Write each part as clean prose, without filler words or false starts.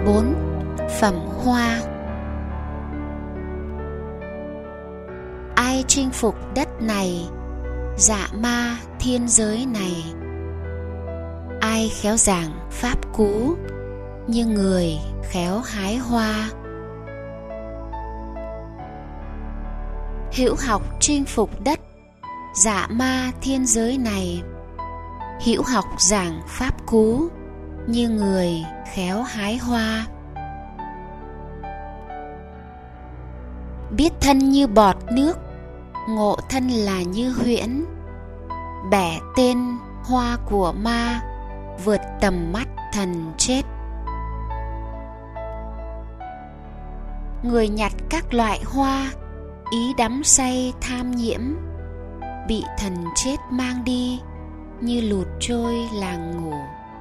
4. Phẩm hoa. Ai chinh phục đất này, dạ ma thiên giới này. Ai khéo giảng pháp cú, như người khéo hái hoa. Hữu học chinh phục đất, dạ ma thiên giới này. Hữu học giảng pháp cú, như người khéo hái hoa. Biết thân như bọt nước, ngộ thân là như huyễn. Bẻ tên hoa của ma, vượt tầm mắt thần chết. Người nhặt các loại hoa, ý đắm say tham nhiễm. Bị thần chết mang đi, như lụt trôi làng ngủ.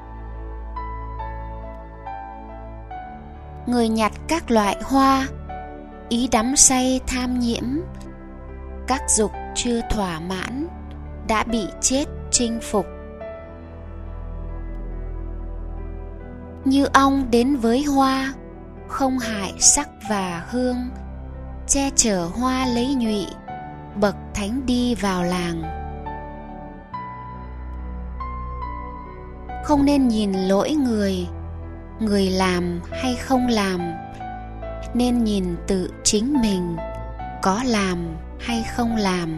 Người nhặt các loại hoa, ý đắm say tham nhiễm. Các dục chưa thỏa mãn, đã bị chết chinh phục. Như ong đến với hoa, không hại sắc và hương. Che chở hoa lấy nhụy, bậc thánh đi vào làng. Không nên nhìn lỗi người, người làm hay không làm. Nên nhìn tự chính mình, có làm hay không làm.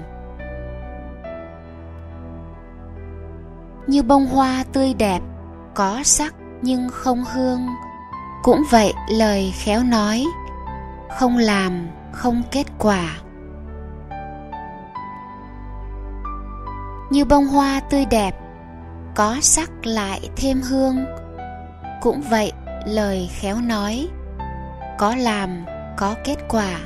Như bông hoa tươi đẹp, có sắc nhưng không hương. Cũng vậy lời khéo nói, không làm không kết quả. Như bông hoa tươi đẹp, có sắc lại thêm hương. Cũng vậy lời khéo nói, có làm có kết quả.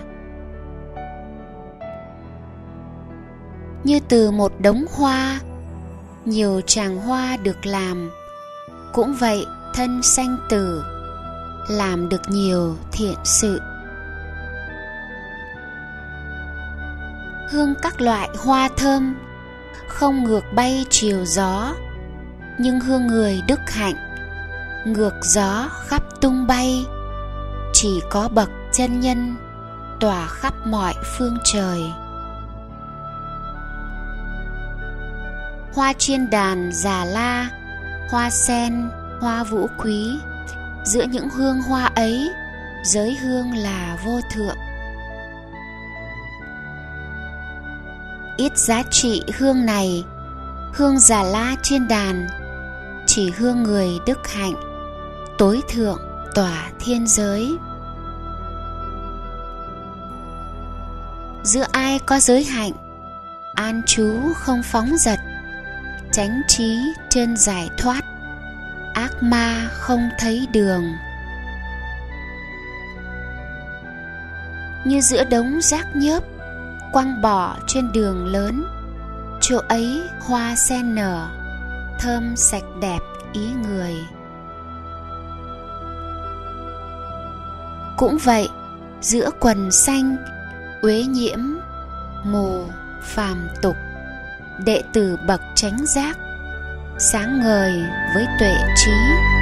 Như từ một đống hoa, nhiều tràng hoa được làm. Cũng vậy thân sanh tử, làm được nhiều thiện sự. Hương các loại hoa thơm, không ngược bay chiều gió. Nhưng hương người đức hạnh, ngược gió khắp tung bay. Chỉ có bậc chân nhân, tỏa khắp mọi phương trời. Hoa chiên đàn già la, hoa sen, hoa vũ quý. Giữa những hương hoa ấy, giới hương là vô thượng. Ít giá trị hương này, hương già la chiên đàn. Chỉ hương người đức hạnh, tối thượng tỏa thiên giới. Giữa ai có giới hạnh, an trú không phóng dật. Chánh trí chân giải thoát, ác ma không thấy đường. Như giữa đống rác nhớp, quăng bỏ trên đường lớn. Chỗ ấy hoa sen nở, thơm sạch đẹp ý người. Cũng vậy, giữa quần xanh, uế nhiễm, mù, phàm tục. Đệ tử bậc chánh giác, sáng ngời với tuệ trí.